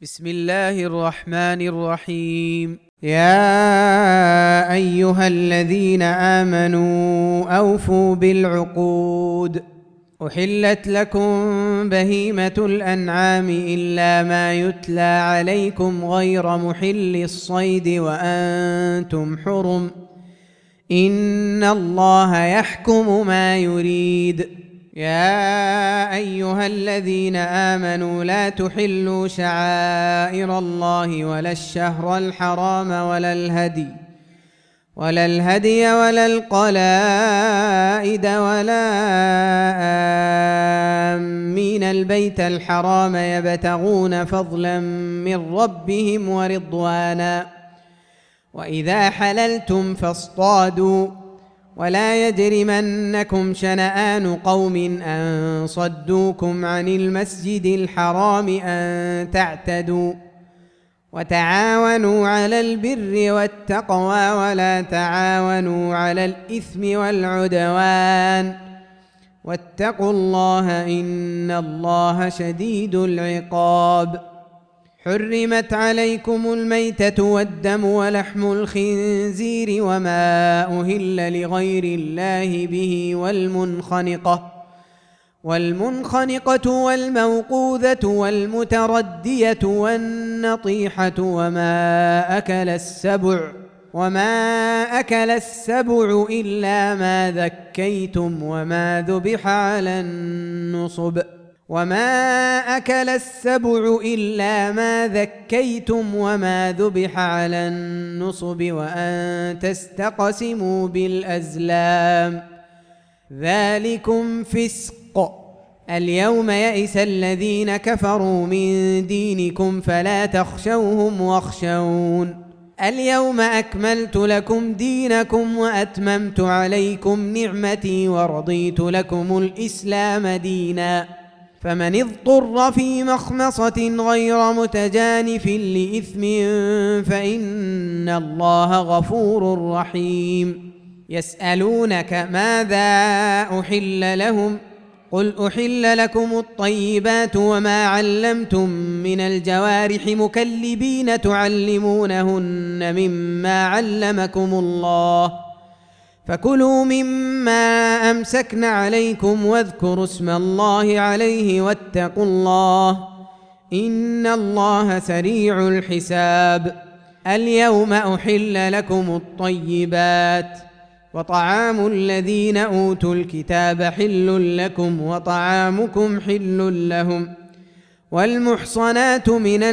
بسم الله الرحمن الرحيم. يا أيها الذين آمنوا أوفوا بالعقود. أحلت لكم بهيمة الأنعام إلا ما يتلى عليكم غير محل الصيد وأنتم حرم، إن الله يحكم ما يريد. يا أيها الذين آمنوا لا تحلوا شعائر الله ولا الشهر الحرام ولا الهدي ولا القلائد ولا آمين البيت الحرام يبتغون فضلا من ربهم ورضوانا، وإذا حللتم فاصطادوا، ولا يجرمنكم شنآن قوم أن صدوكم عن المسجد الحرام أن تعتدوا، وتعاونوا على البر والتقوى ولا تعاونوا على الإثم والعدوان، واتقوا الله إن الله شديد العقاب. حرمت عليكم الميتة والدم ولحم الخنزير وما أهل لغير الله به والمنخنقة والموقوذة والمتردية والنطيحة وما أكل السبع إلا ما ذكيتم وما ذبح على النصب وأن تستقسموا بالأزلام، ذلكم فسق. اليوم يئس الذين كفروا من دينكم فلا تخشوهم واخشون. اليوم أكملت لكم دينكم وأتممت عليكم نعمتي ورضيت لكم الإسلام دينا، فمن اضطر في مخمصة غير متجانف لإثم فإن الله غفور رحيم. يسألونك ماذا أحل لهم؟ قل أحل لكم الطيبات وما علمتم من الجوارح مكلبين تعلمونهن مما علمكم الله، فكلوا مما أمسكن عليكم واذكروا اسم الله عليه واتقوا الله إن الله سريع الحساب. اليوم أحل لكم الطيبات، وطعام الذين أوتوا الكتاب حل لكم وطعامكم حل لهم، والمحصنات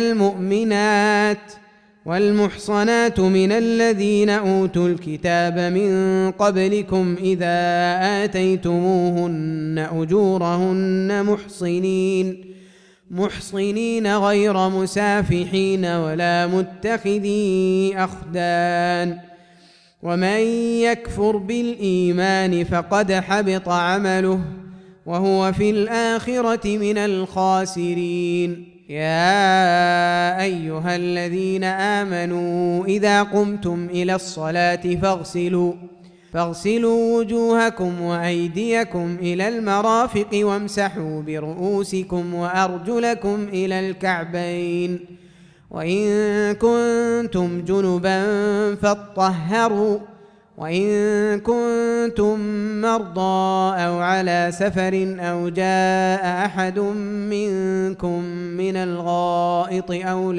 من الذين أوتوا الكتاب من قبلكم إذا آتيتموهن أجورهن محصنين غير مسافحين ولا متخذي أخدان، ومن يكفر بالإيمان فقد حبط عمله وهو في الآخرة من الخاسرين. يا أيها الذين آمنوا إذا قمتم إلى الصلاة فاغسلوا وجوهكم وأيديكم إلى المرافق وامسحوا برؤوسكم وأرجلكم إلى الكعبين، وإن كنتم جنبا فاطهروا، وإن كنتم مرضى أو على سفر أو جاء أحد منكم من الغائط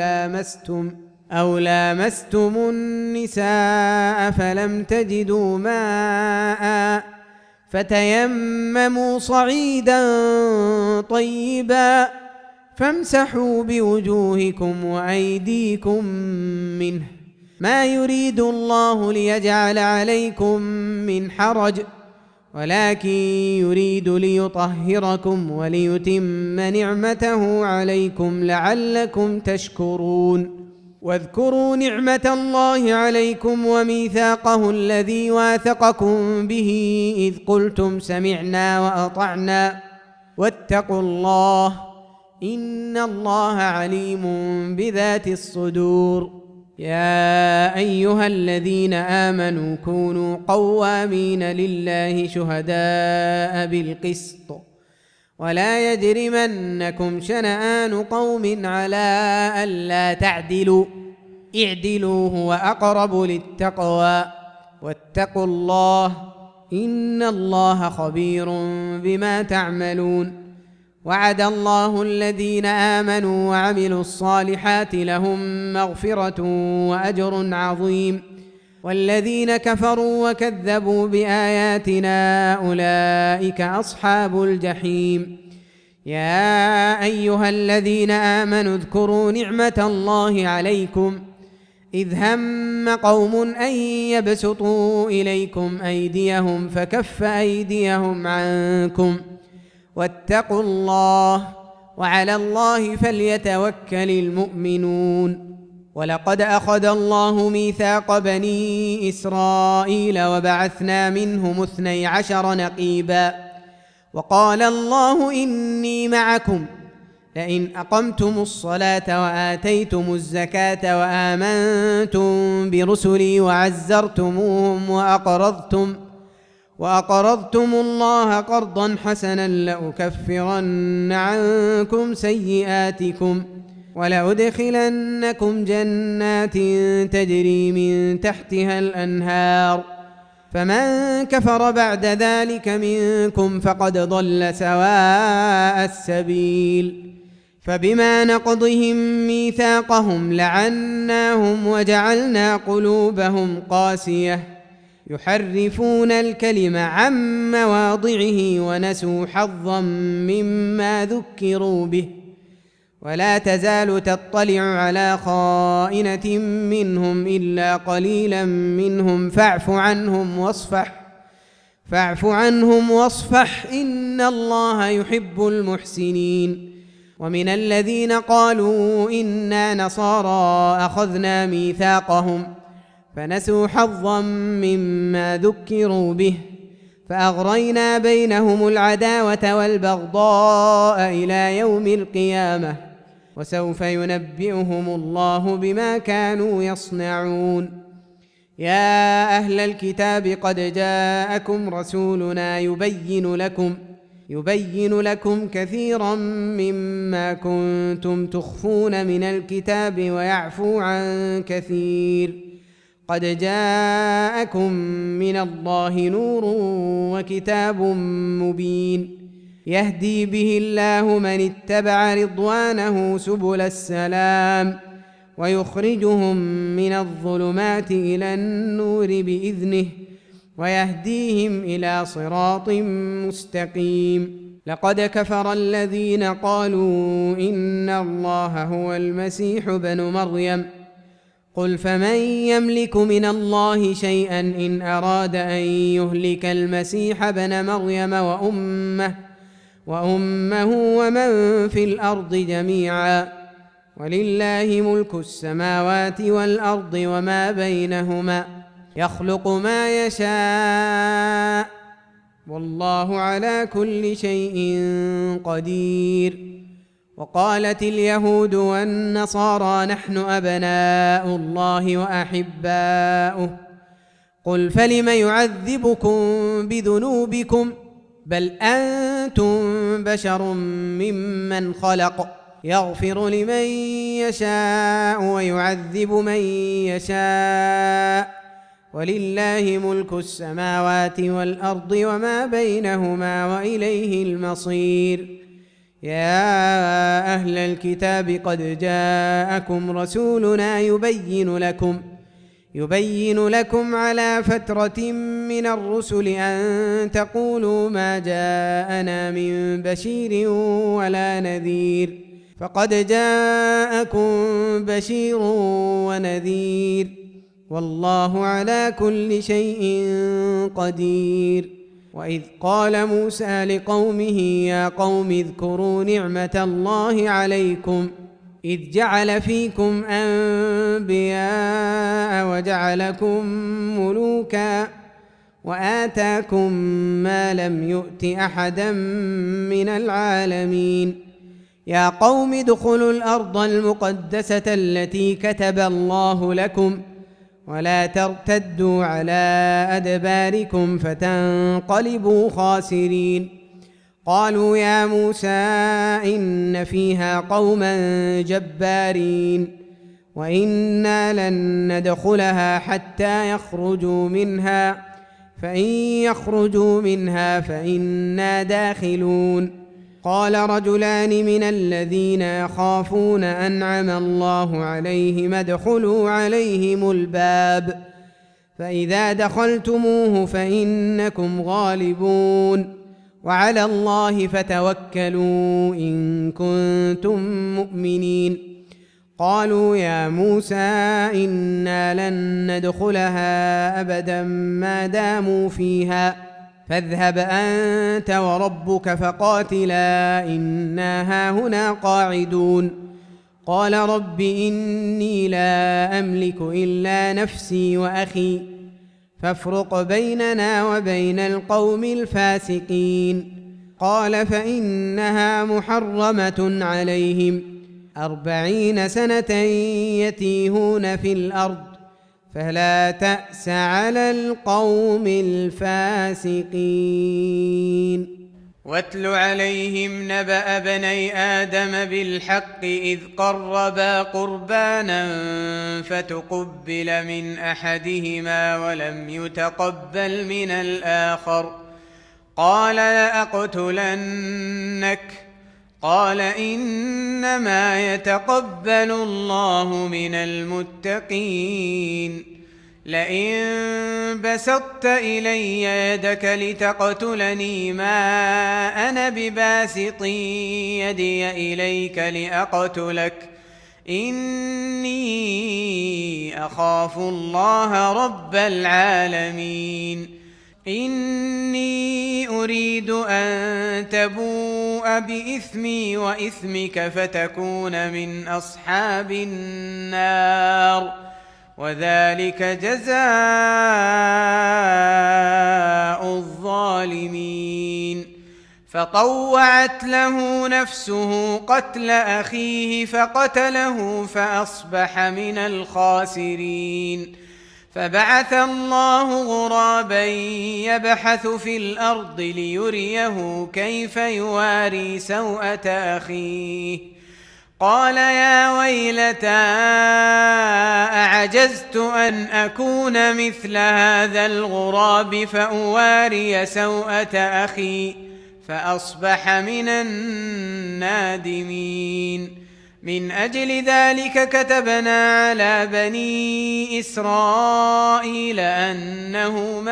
أو لامستم النساء فلم تجدوا ماء فتيمموا صعيدا طيبا فامسحوا بوجوهكم وأيديكم منه، ما يريد الله ليجعل عليكم من حرج ولكن يريد ليطهركم وليتم نعمته عليكم لعلكم تشكرون. واذكروا نعمة الله عليكم وميثاقه الذي واثقكم به إذ قلتم سمعنا وأطعنا واتقوا الله إن الله عليم بذات الصدور. يا أيها الذين آمنوا كونوا قوامين لله شهداء بالقسط ولا يجرمنكم شنآن قوم على ألا تعدلوا اعدلوا هو أقرب للتقوى واتقوا الله إن الله خبير بما تعملون. وعد الله الذين آمنوا وعملوا الصالحات لهم مغفرة وأجر عظيم، والذين كفروا وكذبوا بآياتنا أولئك أصحاب الجحيم. يا أيها الذين آمنوا اذكروا نعمة الله عليكم إذ هم قوم أن يبسطوا إليكم أيديهم فكف أيديهم عنكم واتقوا الله وعلى الله فليتوكل المؤمنون. ولقد أخذ الله ميثاق بني إسرائيل وبعثنا منهم 12 نقيبا وقال الله إني معكم لئن أقمتم الصلاة وآتيتم الزكاة وآمنتم برسلي وعزرتموهم وأقرضتم الله قرضا حسنا لأكفرن عنكم سيئاتكم ولأدخلنكم جنات تجري من تحتها الأنهار فمن كفر بعد ذلك منكم فقد ضل سواء السبيل. فبما نقضهم ميثاقهم لعناهم وجعلنا قلوبهم قاسية يحرفون الكلم عن مواضعه ونسوا حظا مما ذكروا به ولا تزال تطلع على خائنة منهم إلا قليلا منهم فاعف عنهم واصفح إن الله يحب المحسنين. ومن الذين قالوا إنا نصارى أخذنا ميثاقهم فنسوا حظا مما ذكروا به فأغرينا بينهم العداوة والبغضاء إلى يوم القيامة وسوف ينبئهم الله بما كانوا يصنعون. يا أهل الكتاب قد جاءكم رسولنا يبين لكم كثيرا مما كنتم تخفون من الكتاب ويعفو عن كثير. قد جاءكم من الله نور وكتاب مبين يهدي به الله من اتبع رضوانه سبل السلام ويخرجهم من الظلمات إلى النور بإذنه ويهديهم إلى صراط مستقيم. لقد كفر الذين قالوا إن الله هو المسيح ابن مريم قل فمن يملك من الله شيئا إن أراد أن يهلك المسيح ابن مريم وأمه ومن في الأرض جميعا ولله ملك السماوات والأرض وما بينهما يخلق ما يشاء والله على كل شيء قدير. وقالت اليهود والنصارى نحن أبناء الله وأحباؤه قل فلم يعذبكم بذنوبكم بل أنتم بشر ممن خلق يغفر لمن يشاء ويعذب من يشاء ولله ملك السماوات والأرض وما بينهما وإليه المصير. يا أهل الكتاب قد جاءكم رسولنا يبين لكم على فترة من الرسل أن تقولوا ما جاءنا من بشير ولا نذير فقد جاءكم بشير ونذير والله على كل شيء قدير. وإذ قال موسى لقومه يا قوم اذكروا نعمة الله عليكم إذ جعل فيكم أنبياء وجعلكم ملوكا وآتاكم ما لم يؤت أحدا من العالمين. يا قوم ادخلوا الأرض المقدسة التي كتب الله لكم ولا ترتدوا على أدباركم فتنقلبوا خاسرين. قالوا يا موسى إن فيها قوما جبارين وإنا لن ندخلها حتى يخرجوا منها فإن يخرجوا منها فإنا داخلون. قال رجلان من الذين يخافون أنعم الله عليهم ادخلوا عليهم الباب فإذا دخلتموه فإنكم غالبون وعلى الله فتوكلوا إن كنتم مؤمنين. قالوا يا موسى إنا لن ندخلها أبدا ما داموا فيها فاذهب أنت وربك فقاتلا إنا هاهنا قاعدون. قال رب إني لا أملك إلا نفسي وأخي فافرق بيننا وبين القوم الفاسقين. قال فإنها محرمة عليهم 40 سنة يتيهون في الأرض فلا تأس على القوم الفاسقين. واتل عليهم نبأ بني آدم بالحق إذ قربا قربانا فتقبل من أحدهما ولم يتقبل من الآخر قال لأقتلنك قال إنما يتقبل الله من المتقين. لئن بسطت إلي يدك لتقتلني ما أنا بباسط يدي إليك لأقتلك إني أخاف الله رب العالمين. إني أريد أن تبوء بإثمي وإثمك فتكون من أصحاب النار وذلك جزاء الظالمين. فطوعت له نفسه قتل أخيه فقتله فأصبح من الخاسرين. فبعث الله غرابا يبحث في الأرض ليريه كيف يواري سوءة أخيه قال يا ويلتى أعجزت أن أكون مثل هذا الغراب فأواري سوءة أخي فأصبح من النادمين. من أجل ذلك كتبنا على بني إسرائيل أنه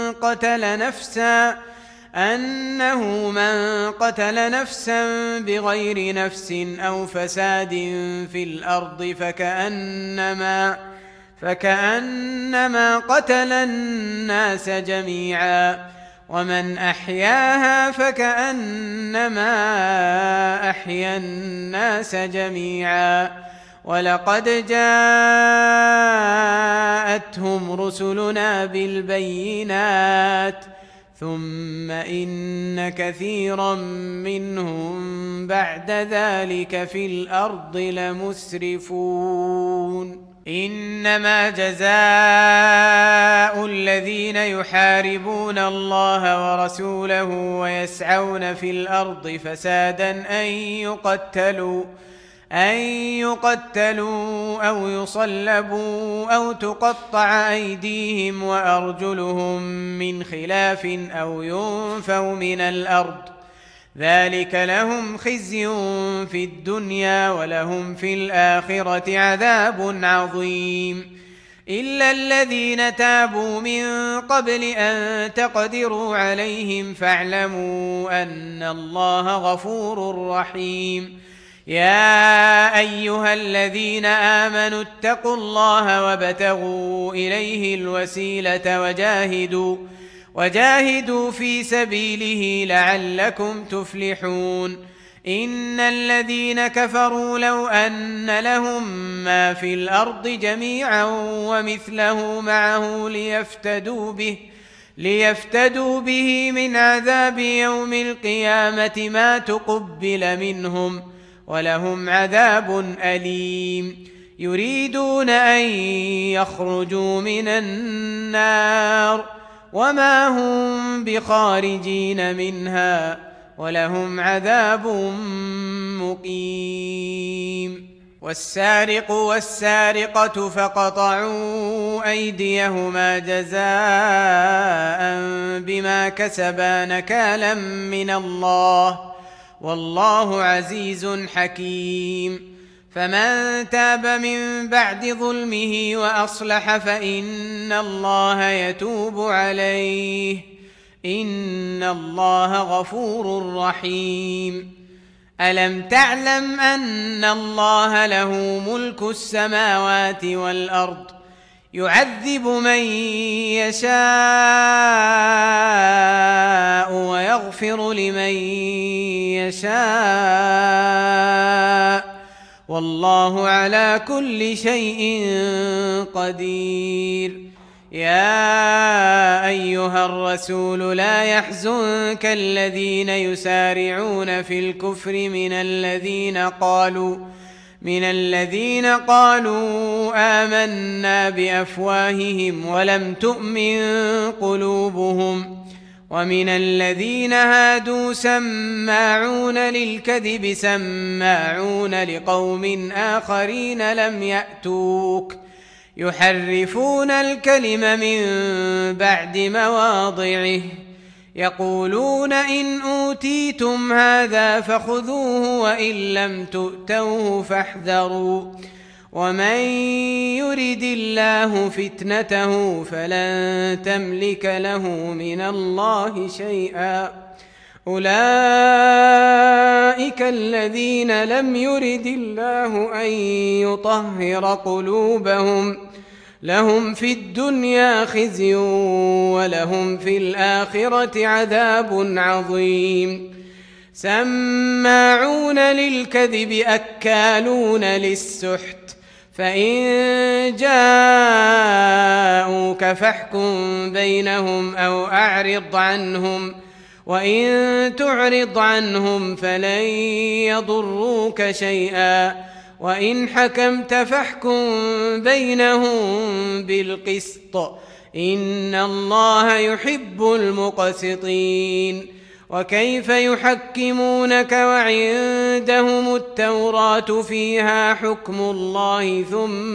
من قتل نفسا بغير نفس أو فساد في الأرض فكأنما قتل الناس جميعا ومن أحياها فكأنما أحيا الناس جميعا. ولقد جاءتهم رسلنا بالبينات ثم إن كثيرا منهم بعد ذلك في الأرض لمسرفون. إنما جزاء الذين يحاربون الله ورسوله ويسعون في الأرض فسادا أن يقتلوا أو يصلبوا أو تقطع أيديهم وأرجلهم من خلاف أو ينفوا من الأرض ذلك لهم خزي في الدنيا ولهم في الآخرة عذاب عظيم. إلا الذين تابوا من قبل أن تقدروا عليهم فاعلموا أن الله غفور رحيم. يا أيها الذين آمنوا اتقوا الله وابتغوا إليه الوسيلة وجاهدوا في سبيله لعلكم تفلحون. إن الذين كفروا لو أن لهم ما في الأرض جميعا ومثله معه ليفتدوا به من عذاب يوم القيامة ما تقبل منهم ولهم عذاب أليم. يريدون أن يخرجوا من النار وما هم بخارجين منها ولهم عذاب مقيم. والسارق والسارقة فقطعوا أيديهما جزاء بما كسبا نكالا من الله، والله عزيز حكيم. فمن تاب من بعد ظلمه وأصلح فإن الله يتوب عليه، إن الله غفور رحيم. ألم تعلم أن الله له ملك السماوات والأرض، يعذب من يشاء ويغفر لمن يشاء، والله على كل شيء قدير. يا أيها الرسول لا يحزنك الذين يسارعون في الكفر من الذين قالوا آمنا بأفواههم ولم تؤمن قلوبهم، ومن الذين هادوا سماعون للكذب سماعون لقوم آخرين لم يأتوك، يحرفون الكلم من بعد مواضعه، يقولون إن أوتيتم هذا فخذوه وإن لم تؤتوه فاحذروا، ومن يرد الله فتنته فلن تملك له من الله شيئا. أولئك الذين لم يرد الله أن يطهر قلوبهم، لهم في الدنيا خزي ولهم في الآخرة عذاب عظيم. سماعون للكذب أكالون للسحت، فإن جاءوك فاحكم بينهم أو أعرض عنهم، وإن تعرض عنهم فلن يضروك شيئا، وإن حكمت فاحكم بينهم بالقسط، إن الله يحب المقسطين. وكيف يحكمونك وعندهم التوراة فيها حكم الله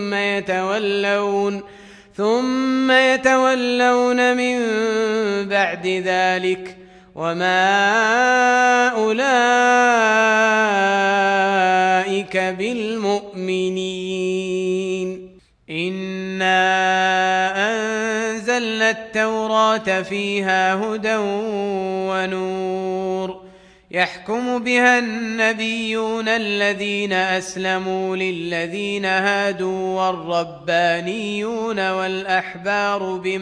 ثم يتولون من بعد ذلك، وما أولئك بالمؤمنين. إنا أنزلنا التوراة فيها هدى ونور، يحكم بها النبيون الذين أسلموا للذين هادوا والربانيون والأحبار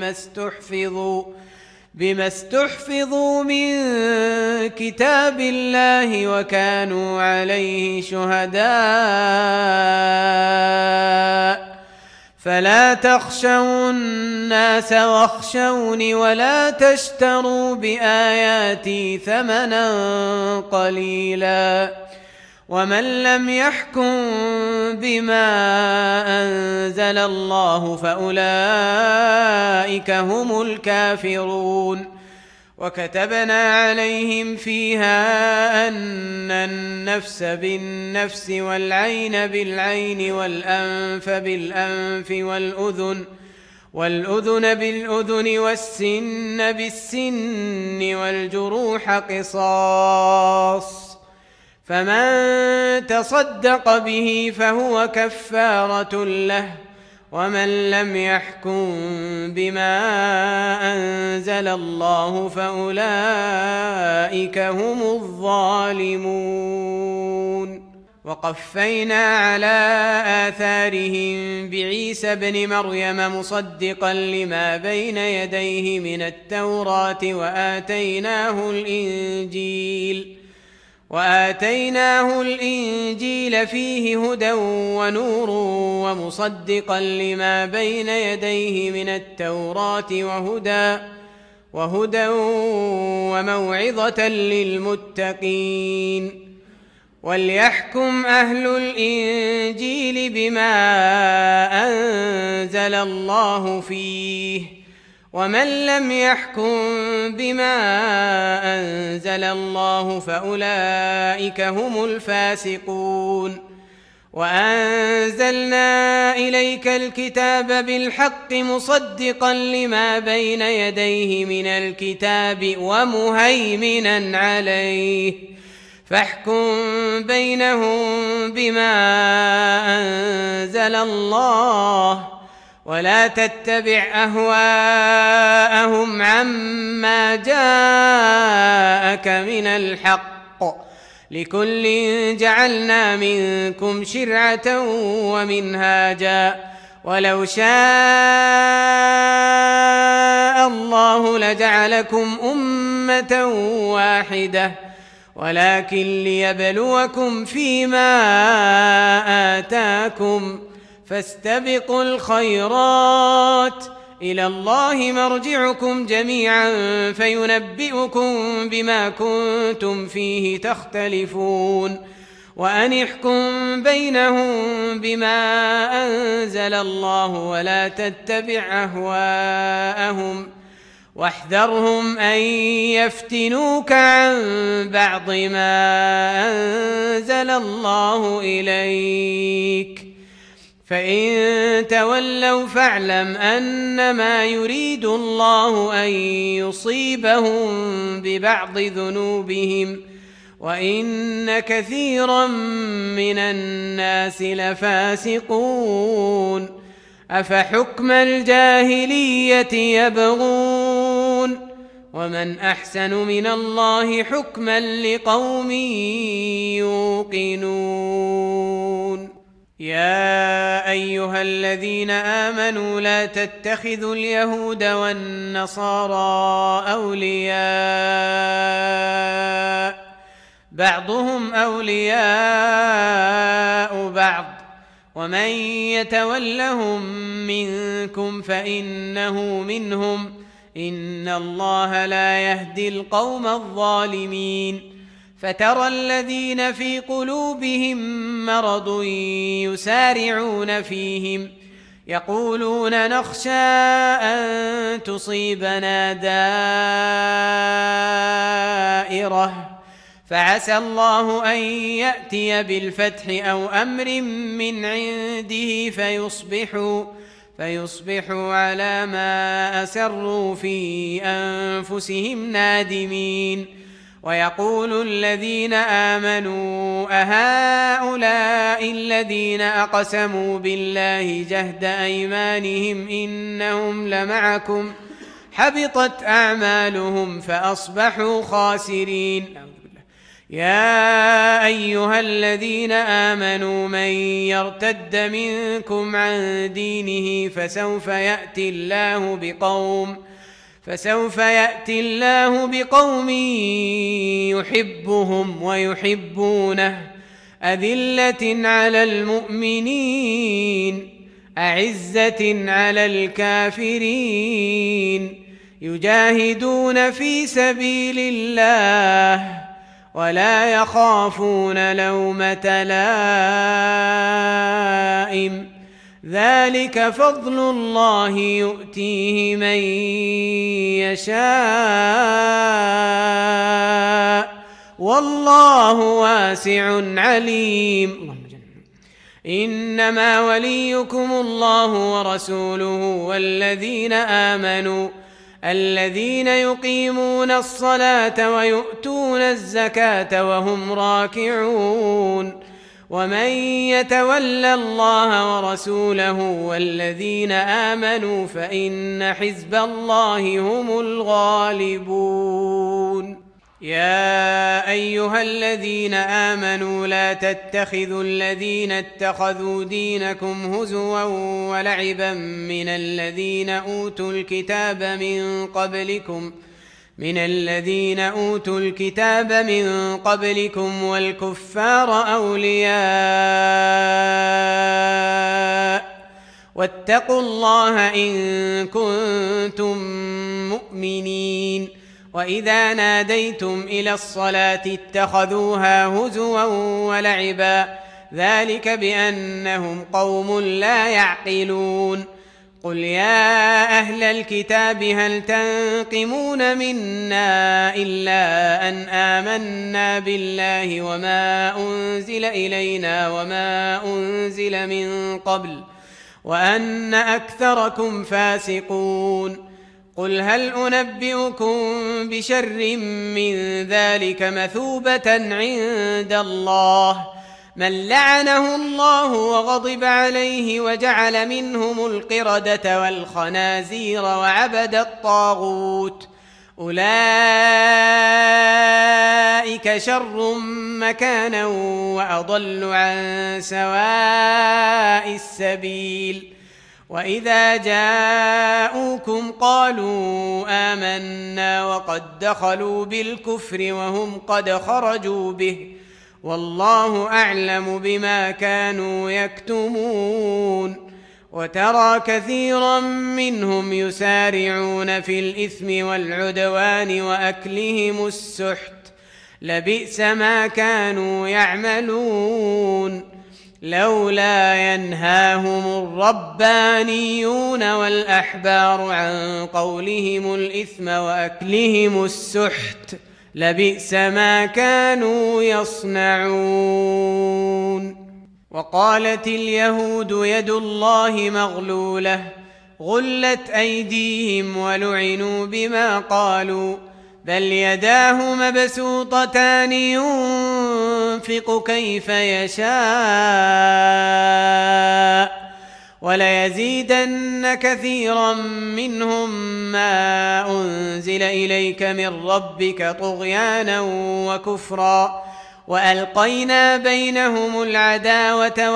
بما استحفظوا من كتاب الله وكانوا عليه شهداء، فلا تخشوا الناس واخشوني ولا تشتروا بآياتي ثمنا قليلا، ومن لم يحكم بما أنزل الله فأولئك هم الكافرون. وكتبنا عليهم فيها أن النفس بالنفس والعين بالعين والأنف بالأنف والأذن بالأذن والسن بالسن والجروح قصاص، فمن تصدق به فهو كفارة له، ومن لم يحكم بما أنزل الله فأولئك هم الظالمون. وقفينا على آثارهم بعيسى ابن مريم مصدقا لما بين يديه من التوراة وآتيناه الإنجيل فيه هدى ونور ومصدقا لما بين يديه من التوراة وهدى وموعظة للمتقين. وليحكم أهل الإنجيل بما أنزل الله فيه، ومن لم يحكم بما أنزل الله فأولئك هم الفاسقون وأنزلنا إليك الكتاب بالحق مصدقا لما بين يديه من الكتاب ومهيمنا عليه فاحكم بينهم بما أنزل الله ولا تتبع أهواءهم عما جاءك من الحق لكل جعلنا منكم شرعة ومنهاجا ولو شاء الله لجعلكم أمة واحدة ولكن ليبلوكم فيما آتاكم فاستبقوا الخيرات إلى الله مرجعكم جميعا فينبئكم بما كنتم فيه تختلفون وأن احكم بينهم بما أنزل الله ولا تتبع أهواءهم واحذرهم أن يفتنوك عن بعض ما أنزل الله إليك فإن تولوا فاعلم أنما يريد الله أن يصيبهم ببعض ذنوبهم وإن كثيرا من الناس لفاسقون أفحكم الجاهلية يبغون ومن أحسن من الله حكما لقوم يوقنون يا أيها الذين آمنوا لا تتخذوا اليهود والنصارى أولياء بعضهم أولياء بعض ومن يتولهم منكم فإنه منهم إن الله لا يهدي القوم الظالمين فترى الذين في قلوبهم مرض يسارعون فيهم يقولون نخشى أن تصيبنا دائرة فعسى الله أن يأتي بالفتح أو أمر من عنده فيصبحوا على ما أسروا في أنفسهم نادمين ويقول الذين آمنوا أهؤلاء الذين أقسموا بالله جهد أيمانهم إنهم لمعكم حبطت أعمالهم فأصبحوا خاسرين يا أيها الذين آمنوا من يرتد منكم عن دينه فسوف يأتي الله بقوم يحبهم ويحبونه أذلة على المؤمنين أعزة على الكافرين يجاهدون في سبيل الله ولا يخافون لومة لائم ذلك فضل الله يؤتيه من يشاء والله واسع عليم إنما وليكم الله ورسوله والذين آمنوا الذين يقيمون الصلاة ويؤتون الزكاة وهم راكعون ومن يتولى الله ورسوله والذين آمنوا فإن حزب الله هم الغالبون يا أيها الذين آمنوا لا تتخذوا الذين اتخذوا دينكم هزوا ولعبا من الذين أوتوا الكتاب من قبلكم والكفار أولياء واتقوا الله إن كنتم مؤمنين وإذا ناديتم إلى الصلاة اتخذوها هزوا ولعبا ذلك بأنهم قوم لا يعقلون قل يا أهل الكتاب هل تنقمون منا إلا أن آمنا بالله وما أنزل إلينا وما أنزل من قبل وأن أكثركم فاسقون قل هل أنبئكم بشر من ذلك مثوبة عند الله من لعنه الله وغضب عليه وجعل منهم القردة والخنازير وعبد الطاغوت أولئك شر مكانا وأضل عن سواء السبيل وإذا جاءوكم قالوا آمنا وقد دخلوا بالكفر وهم قد خرجوا به والله أعلم بما كانوا يكتمون وترى كثيرا منهم يسارعون في الإثم والعدوان وأكلهم السحت لبئس ما كانوا يعملون لولا ينهاهم الربانيون والأحبار عن قولهم الإثم وأكلهم السحت لبئس ما كانوا يصنعون وقالت اليهود يد الله مغلولة غلت أيديهم ولعنوا بما قالوا بل يداه مبسوطتان ينفق كيف يشاء وليزيدن كثيرا منهم ما أنزل إليك من ربك طغيانا وكفرا وألقينا بينهم العداوة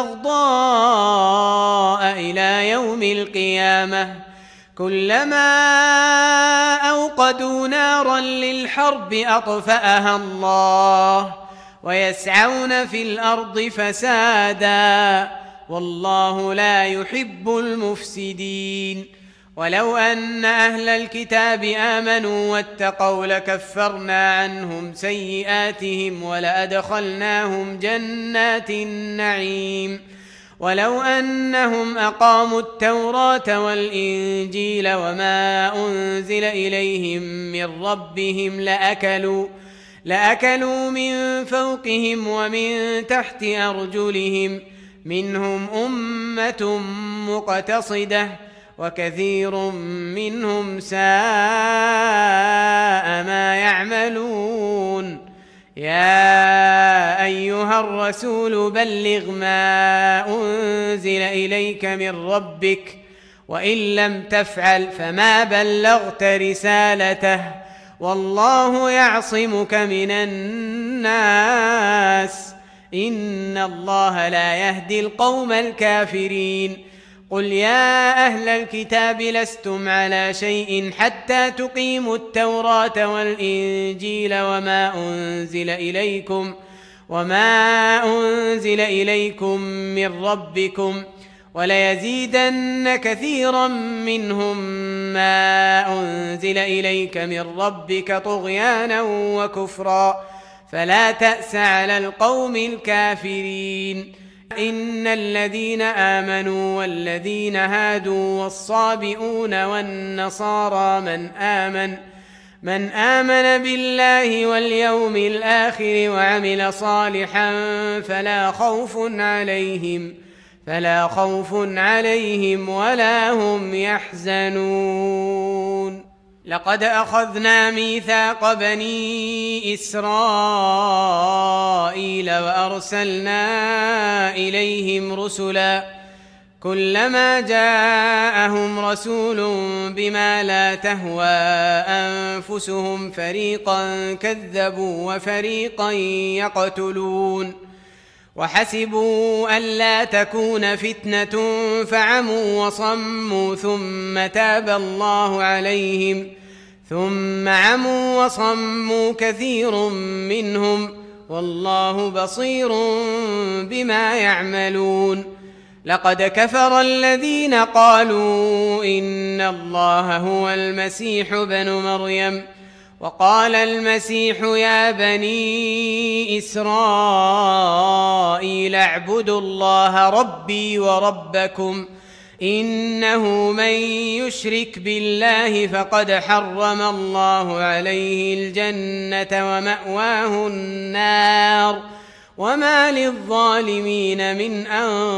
والبغضاء إلى يوم القيامة كلما أوقدوا نارا للحرب أطفأها الله ويسعون في الأرض فسادا والله لا يحب المفسدين ولو أن أهل الكتاب آمنوا واتقوا لكفرنا عنهم سيئاتهم ولأدخلناهم جنات النعيم ولو أنهم أقاموا التوراة والإنجيل وما أنزل إليهم من ربهم لأكلوا من فوقهم ومن تحت أرجلهم منهم أمة مقتصدة وكثير منهم ساء ما يعملون يا أيها الرسول بلغ ما أنزل إليك من ربك وإن لم تفعل فما بلغت رسالته والله يعصمك من الناس إن الله لا يهدي القوم الكافرين قل يا أهل الكتاب لستم على شيء حتى تقيموا التوراة والإنجيل وما أنزل إليكم من ربكم وليزيدن كثيرا منهم ما أنزل إليك من ربك طغيانا وكفرا فلا تأس على القوم الكافرين إن الذين آمنوا والذين هادوا والصابئون والنصارى من آمن بالله واليوم الآخر وعمل صالحا فلا خوف عليهم ولا هم يحزنون لقد أخذنا ميثاق بني إسرائيل وأرسلنا إليهم رسلا كلما جاءهم رسول بما لا تهوى أنفسهم فريقا كذبوا وفريقا يقتلون وحسبوا ألا تكون فتنة فعموا وصموا ثم عموا وصموا كثير منهم والله بصير بما يعملون لقد كفر الذين قالوا إن الله هو المسيح ابن مريم وقال المسيح يا بني إسرائيل اعبدوا الله ربي وربكم إنه من يشرك بالله فقد حرم الله عليه الجنة ومأواه النار وما للظالمين من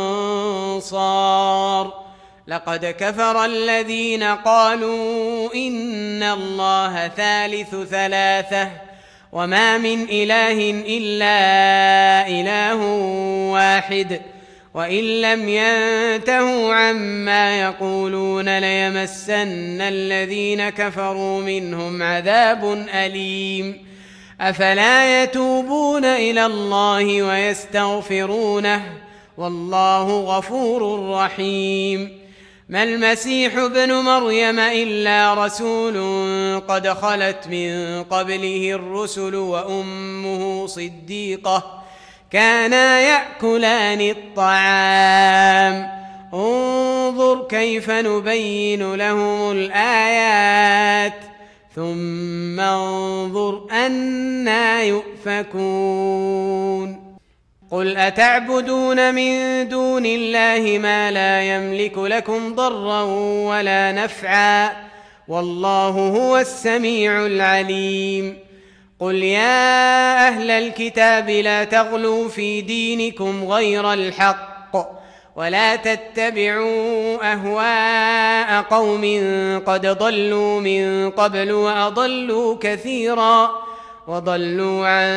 أنصار لقد كفر الذين قالوا إن الله ثالث ثلاثة وما من إله إلا إله واحد وإن لم ينتهوا عما يقولون ليمسن الذين كفروا منهم عذاب أليم أفلا يتوبون إلى الله ويستغفرونه والله غفور رحيم ما المسيح ابن مريم إلا رسول قد خلت من قبله الرسل وأمه صديقة كانا يأكلان الطعام انظر كيف نبين لهم الآيات ثم انظر أنى يؤفكون قل أتعبدون من دون الله ما لا يملك لكم ضرا ولا نفعا والله هو السميع العليم قل يا أهل الكتاب لا تغلوا في دينكم غير الحق ولا تتبعوا أهواء قوم قد ضلوا من قبل وأضلوا كثيرا وضلوا عن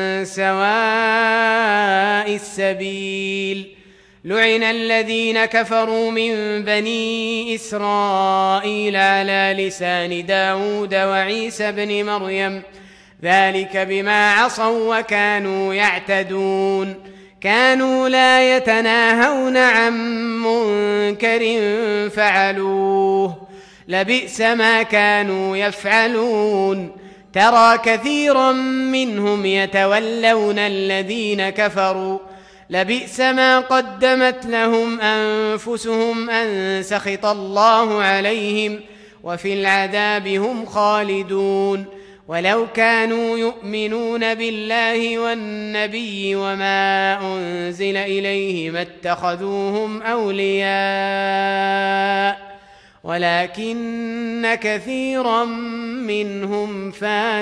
سواء السبيل لعن الذين كفروا من بني إسرائيل على لسان داود وعيسى بن مريم ذلك بما عصوا وكانوا يعتدون كانوا لا يتناهون عن منكر فعلوه لبئس ما كانوا يفعلون ترى كثيرا منهم يتولون الذين كفروا لبئس ما قدمت لهم أنفسهم أن سخط الله عليهم وفي العذاب هم خالدون ولو كانوا يؤمنون بالله والنبي وما أنزل إليه ما اتخذوهم أولياء ولكن كثيرا منهم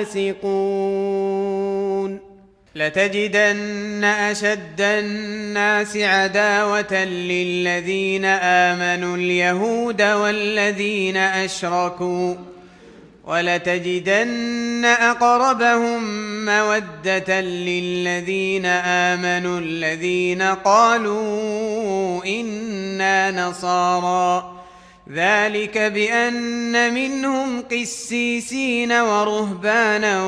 فاسقون لتجدن أشد الناس عداوة للذين آمنوا اليهود والذين أشركوا ولتجدن أقربهم مودة للذين آمنوا الذين قالوا إنا نصارى ذلك بأن منهم قسيسين ورهبانا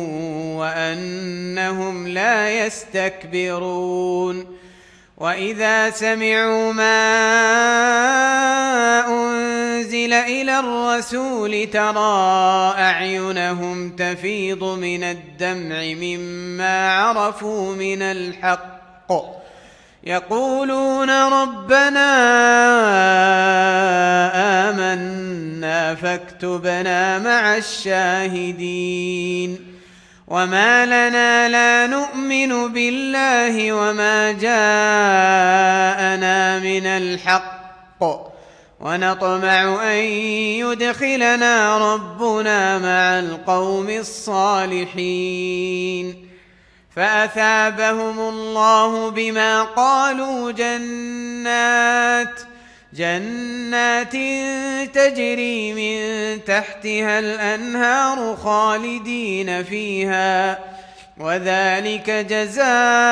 وأنهم لا يستكبرون وإذا سمعوا ما أنزل إلى الرسول ترى أعينهم تفيض من الدمع مما عرفوا من الحق يقولون ربنا آمنا فاكتبنا مع الشاهدين وما لنا لا نؤمن بالله وما جاءنا من الحق ونطمع أن يدخلنا ربنا مع القوم الصالحين فأثابهم الله بما قالوا جنات تجري من تحتها الأنهار خالدين فيها وذلك جزاء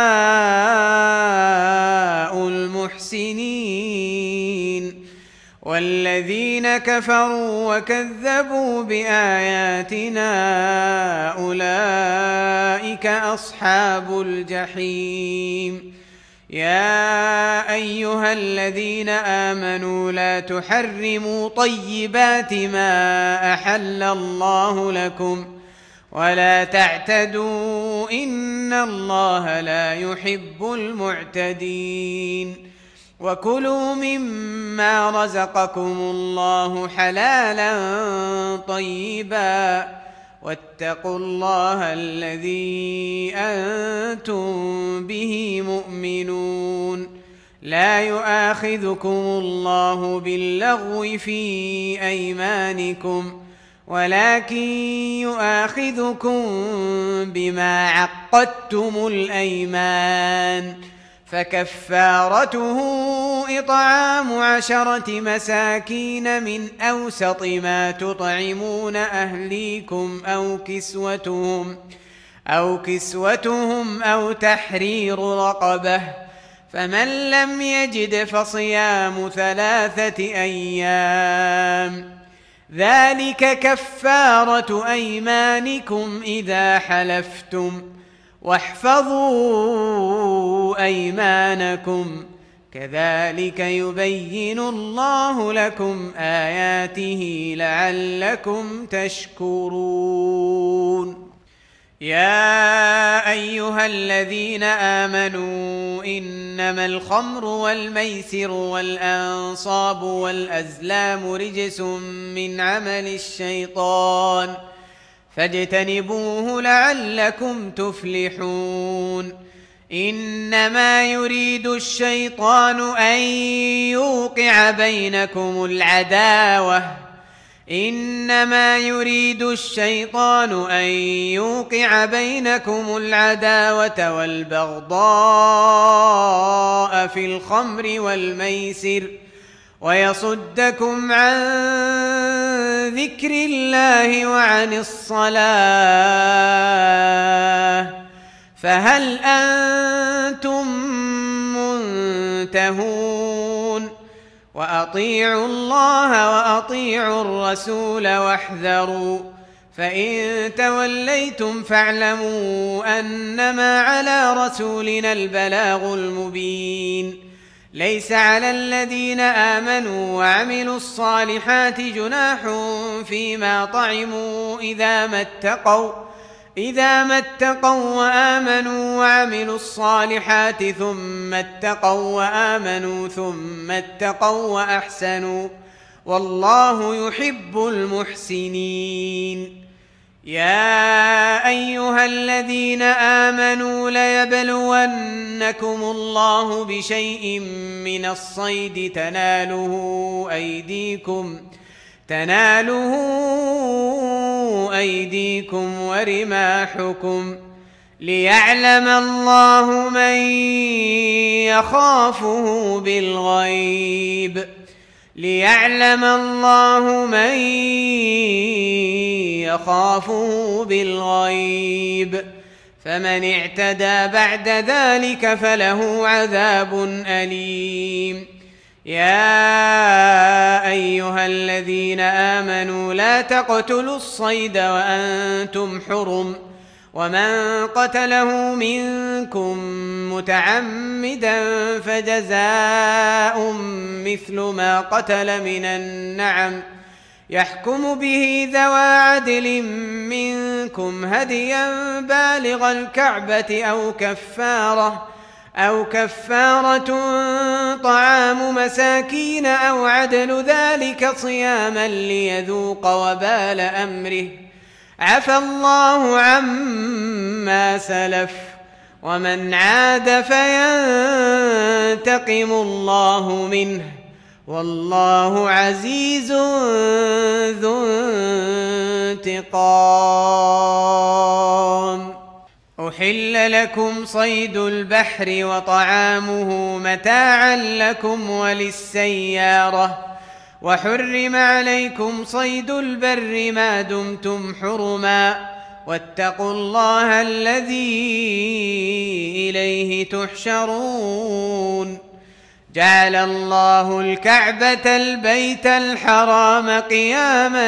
المحسنين والذين كفروا وكذبوا بآياتنا أولئك أصحاب الجحيم يا أيها الذين آمنوا لا تحرموا طيبات ما أحل الله لكم ولا تعتدوا إن الله لا يحب المعتدين وكلوا مما رزقكم الله حلالا طيبا واتقوا الله الذي أنتم به مؤمنون لا يؤاخذكم الله باللغو في أيمانكم ولكن يؤاخذكم بما عقدتم الأيمان فكفارته إطعام 10 مساكين من أوسط ما تطعمون أهليكم أو كسوتهم أو تحرير رقبة فمن لم يجد فصيام 3 أيام ذلك كفارة أيمانكم إذا حلفتم واحفظوا أيمانكم كذلك يبين الله لكم آياته لعلكم تشكرون يا أيها الذين آمنوا إنما الخمر والميسر والأنصاب والأزلام رجس من عمل الشيطان فاجتنبوه لعلكم تفلحون إنما يريد الشيطان أن يوقع بينكم العداوة والبغضاء في الخمر والميسر ويصدكم عن ذكر الله وعن الصلاة فهل أنتم منتهون وأطيعوا الله وأطيعوا الرسول واحذروا فإن توليتم فاعلموا أنما على رسولنا البلاغ المبين ليس على الذين آمنوا وعملوا الصالحات جناح فيما طعموا إذا ما اتقوا وآمنوا وعملوا الصالحات ثم اتقوا وآمنوا ثم اتقوا وأحسنوا والله يحب المحسنين يا أيها الذين آمنوا ليبلونكم الله بشيء من الصيد تناله أيديكم ورماحكم ليعلم الله من يخافه بالغيب فمن اعتدى بعد ذلك فله عذاب أليم يا أيها الذين آمنوا لا تقتلوا الصيد وأنتم حرم ومن قتله منكم متعمدا فجزاء مثل ما قتل من النعم يحكم به ذوى عدل منكم هديا بالغ الكعبة أو كفارة طعام مساكين أو عدل ذلك صياما ليذوق وبال أمره عفى الله عما سلف ومن عاد فينتقم الله منه والله عزيز ذو انتقام أحل لكم صيد البحر وطعامه متاعا لكم وللسيارة وحرم عليكم صيد البر ما دمتم حرما واتقوا الله الذي إليه تحشرون جعل الله الكعبة البيت الحرام قياما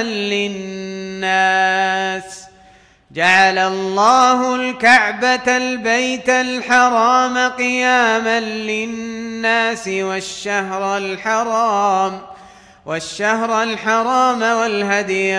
للناس والشهر الحرام والهدي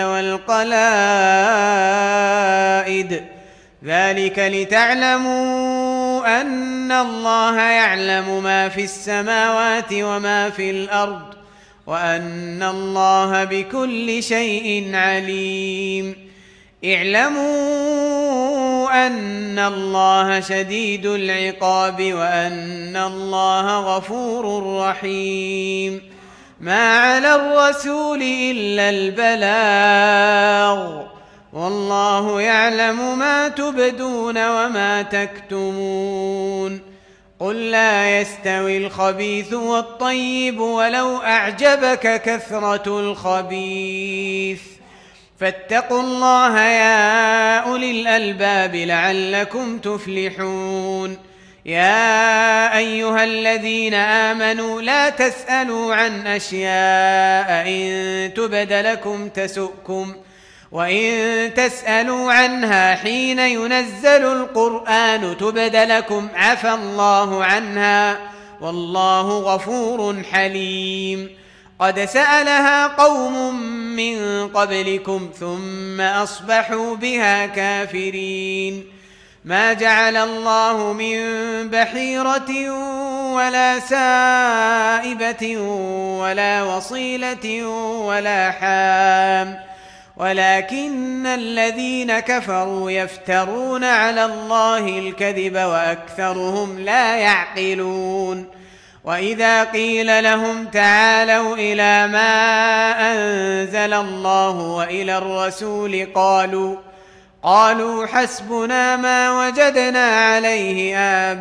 والقلائد ذلك لتعلموا أن الله يعلم ما في السماوات وما في الأرض وأن الله بكل شيء عليم اعلموا واعلموا أن الله شديد العقاب وأن الله غفور رحيم. ما على الرسول إلا البلاغ، والله يعلم ما تبدون وما تكتمون. قل لا يستوي الخبيث والطيب ولو أعجبك كثرة الخبيث، فاتقوا الله يا أولي الألباب لعلكم تفلحون. يا أيها الذين آمنوا لا تسألوا عن أشياء إن تبد لكم تسؤكم، وإن تسألوا عنها حين ينزل القرآن تبد لكم عفى الله عنها، والله غفور حليم. قد سألها قوم من قبلكم ثم أصبحوا بها كافرين. ما جعل الله من بحيرة ولا سائبة ولا وصيلة ولا حام، ولكن الذين كفروا يفترون على الله الكذب وأكثرهم لا يعقلون. وإذا قيل لهم تعالوا إلى ما أنزل الله وإلى الرسول قالوا حسبنا ما وجدنا عليه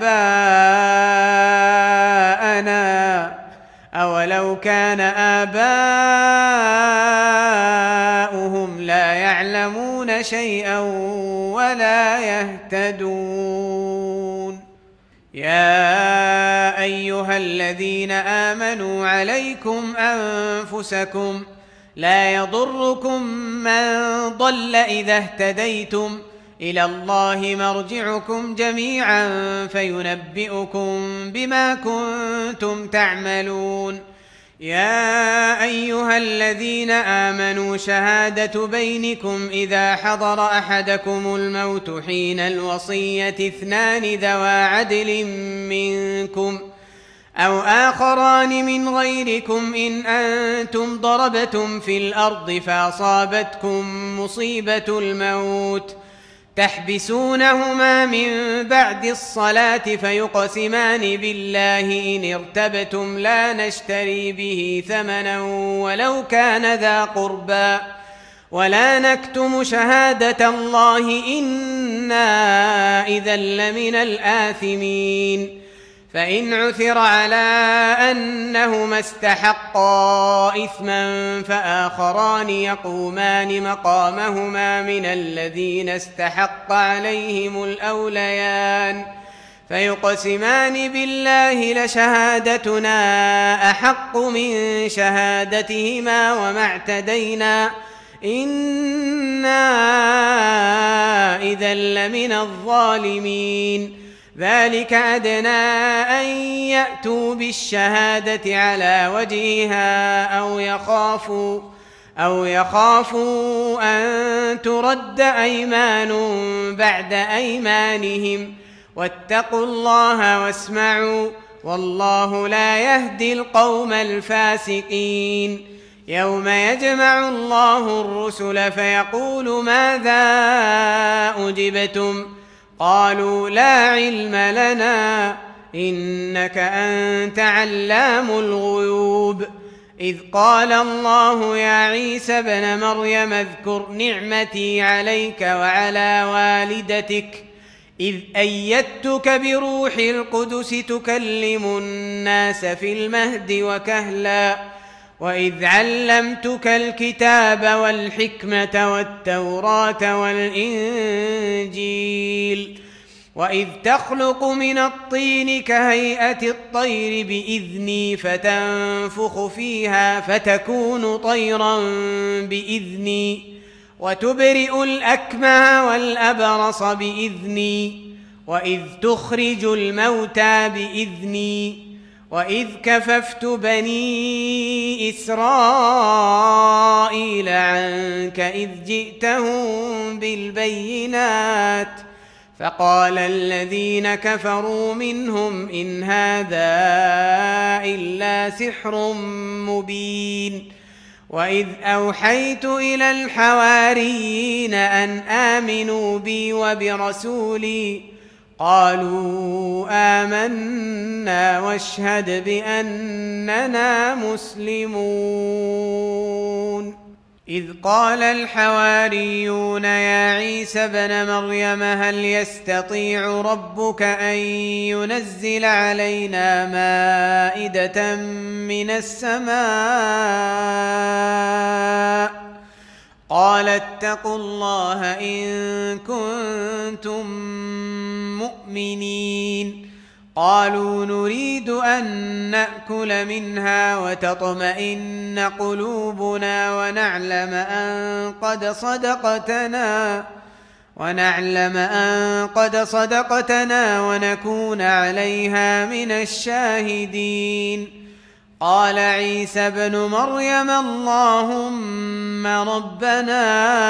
آباءنا أولو كان آباؤهم لا يعلمون شيئا ولا يهتدون. يا أيها الذين آمنوا عليكم أنفسكم لا يضركم من ضل إذا اهتديتم، إلى الله مرجعكم جميعا فينبئكم بما كنتم تعملون. يا أيها الذين آمنوا شهادة بينكم إذا حضر أحدكم الموت حين الوصية 2 ذوى عدل منكم أو آخران من غيركم إن أنتم ضربتم في الأرض فأصابتكم مصيبة الموت تحبسونهما من بعد الصلاة فيقسمان بالله إن ارتبتم لا نشتري به ثمنا ولو كان ذا قربى ولا نكتم شهادة الله إنا إذا لمن الآثمين. فإن عثر على أنهما استحقا إثما فآخران يقومان مقامهما من الذين استحق عليهم الأوليان فيقسمان بالله لشهادتنا أحق من شهادتهما وما اعتدينا إنا إذا لمن الظالمين. ذلك أدنى أن يأتوا بالشهادة على وجهها أو يخافوا أن ترد أيمان بعد أيمانهم واتقوا الله واسمعوا والله لا يهدي القوم الفاسقين. يوم يجمع الله الرسل فيقول ماذا أجبتم قالوا لا علم لنا إنك أنت علام الغيوب. إذ قال الله يا عيسى ابن مريم اذكر نعمتي عليك وعلى والدتك إذ أيدتك بروح القدس تكلم الناس في المهد وكهلا وإذ علمتك الكتاب والحكمة والتوراة والإنجيل وإذ تخلق من الطين كهيئة الطير بإذني فتنفخ فيها فتكون طيرا بإذني وتبرئ الأكمه والأبرص بإذني وإذ تخرج الموتى بإذني وإذ كففت بني إسرائيل عنك إذ جئتهم بالبينات فقال الذين كفروا منهم إن هذا إلا سحر مبين. وإذ أوحيت إلى الحواريين أن آمنوا بي وبرسولي قالوا آمنا واشهد بأننا مسلمون. إذ قال الحواريون يا عيسى ابن مريم هل يستطيع ربك أن ينزل علينا مائدة من السماء قال اتقوا الله إن كنتم مؤمنين. قالوا نريد أن نأكل منها وتطمئن قلوبنا ونعلم أن قد صدقتنا ونكون عليها من الشاهدين. قال عيسى ابن مريم اللهم ربنا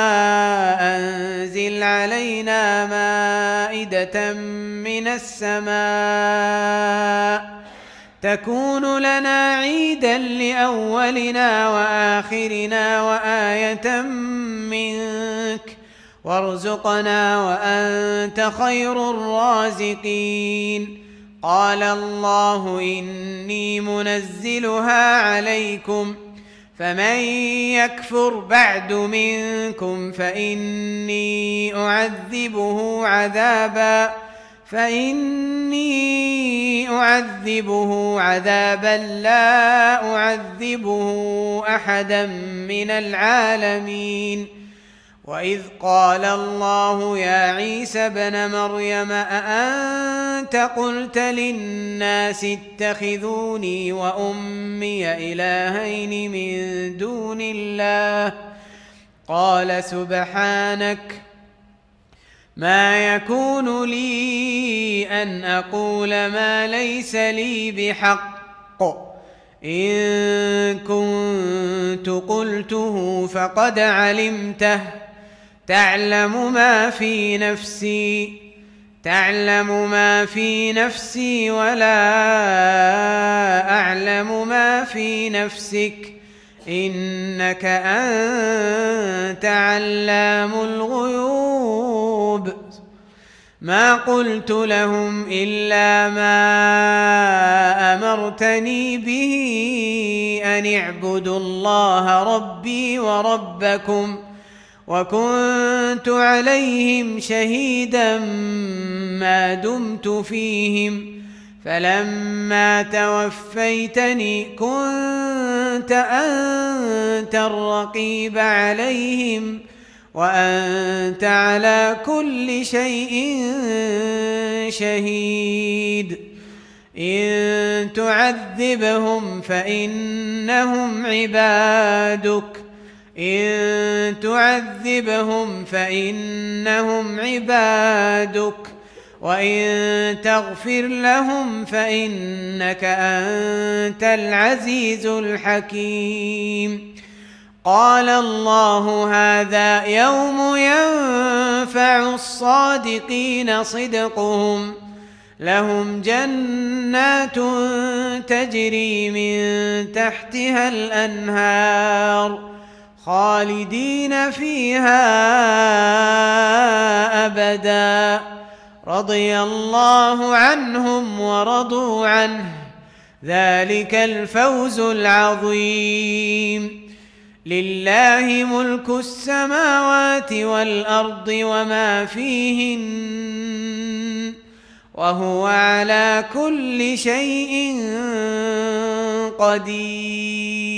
أنزل علينا مائدة من السماء تكون لنا عيدا لأولنا وآخرنا وآية منك وارزقنا وأنت خير الرازقين. قال الله إني منزلها عليكم فمن يكفر بعد منكم فإني أعذبه عذابا لا أعذبه أحدا من العالمين. وإذ قال الله يا عيسى ابن مريم أأنت قلت للناس اتخذوني وأمي إلهين من دون الله قال سبحانك ما يكون لي أن أقول ما ليس لي بحق إن كنت قلته فقد علمته تعلم ما في نفسي ولا أعلم ما في نفسك إنك أنت علام الغيوب. ما قلت لهم إلا ما أمرتني به أن اعبدوا الله ربي وربكم وكنت عليهم شهيدا ما دمت فيهم فلما توفيتني كنت أنت الرقيب عليهم وأنت على كل شيء شهيد. إن تعذبهم فإنهم عبادك وإن تغفر لهم فإنك أنت العزيز الحكيم. قال الله هذا يوم ينفع الصادقين صدقهم لهم جنات تجري من تحتها الأنهار خالدين فيها أبدا رضي الله عنهم ورضوا عنه ذلك الفوز العظيم. لله ملك السماوات والأرض وما فيهن وهو على كل شيء قدير.